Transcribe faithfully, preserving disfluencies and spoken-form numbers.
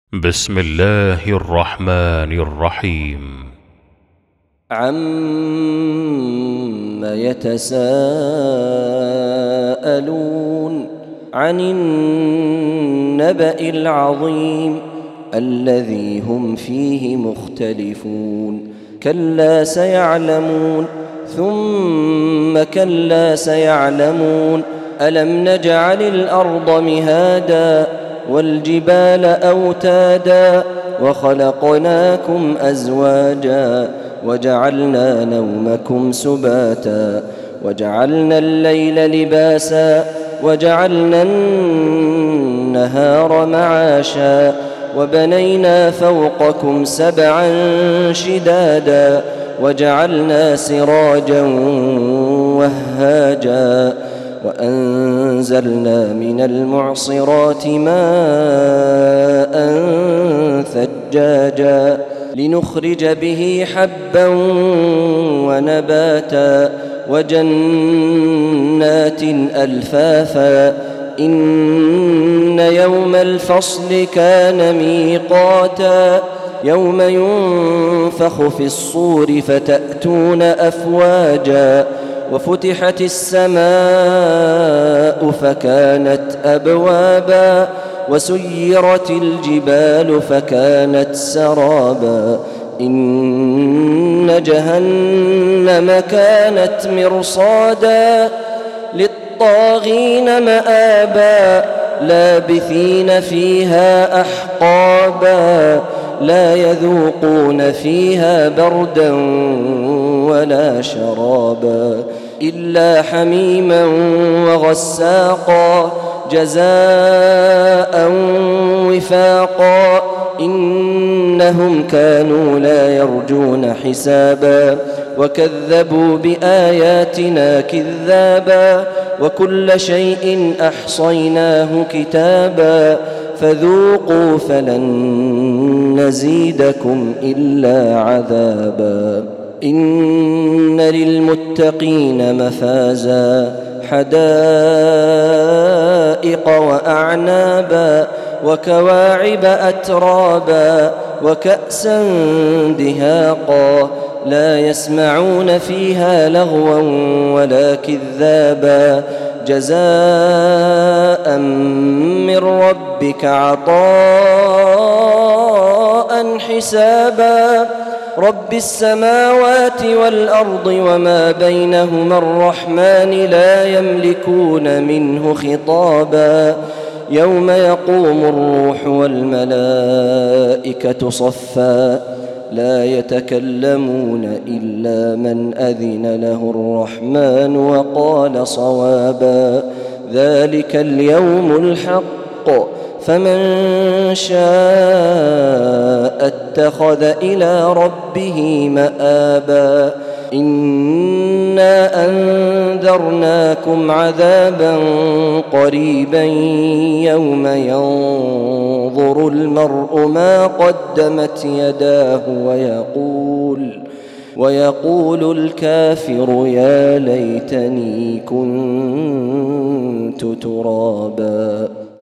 بسم الله الرحمن الرحيم. عم يتساءلون عن النبأ العظيم الذي هم فيه مختلفون كلا سيعلمون ثم كلا سيعلمون ألم نجعل الأرض مهادا والجبال أوتادا وخلقناكم أزواجا وجعلنا نومكم سباتا وجعلنا الليل لباسا وجعلنا النهار معاشا وبنينا فوقكم سبعا شدادا وجعلنا سراجا وهاجا وأنزلنا من المعصرات ماء ثجاجا لنخرج به حبا ونباتا وجنات ألفافا إن يوم الفصل كان ميقاتا يوم ينفخ في الصور فتأتون أفواجا وفتحت السماء فكانت أبوابا وسيرت الجبال فكانت سرابا إن جهنم كانت مرصادا للطاغين مآبا لابثين فيها أحقابا لا يذوقون فيها بردا ولا شرابا إلا حميما وغساقا جزاء وفاقا إنهم كانوا لا يرجون حسابا وكذبوا بآياتنا كذابا وكل شيء أحصيناه كتابا فذوقوا فلن نزيدكم إلا عذابا إن للمتقين مفازا حدائق وأعنابا وكواعب أترابا وكأسا دهاقا لا يسمعون فيها لغوا ولا كذابا جزاء من ربك عطاء حسابا رب السماوات والأرض وما بينهما الرحمن لا يملكون منه خطابا يوم يقوم الروح والملائكة صفا لا يتكلمون إلا من أذن له الرحمن وقال صوابا ذلك اليوم الحق فمن شاء اتخذ إلى ربه مآبا إنا أنذرناكم عذابا قريبا يوم ينظر المرء ما قدمت يداه ويقول ويقول الكافر يا ليتني كنت ترابا.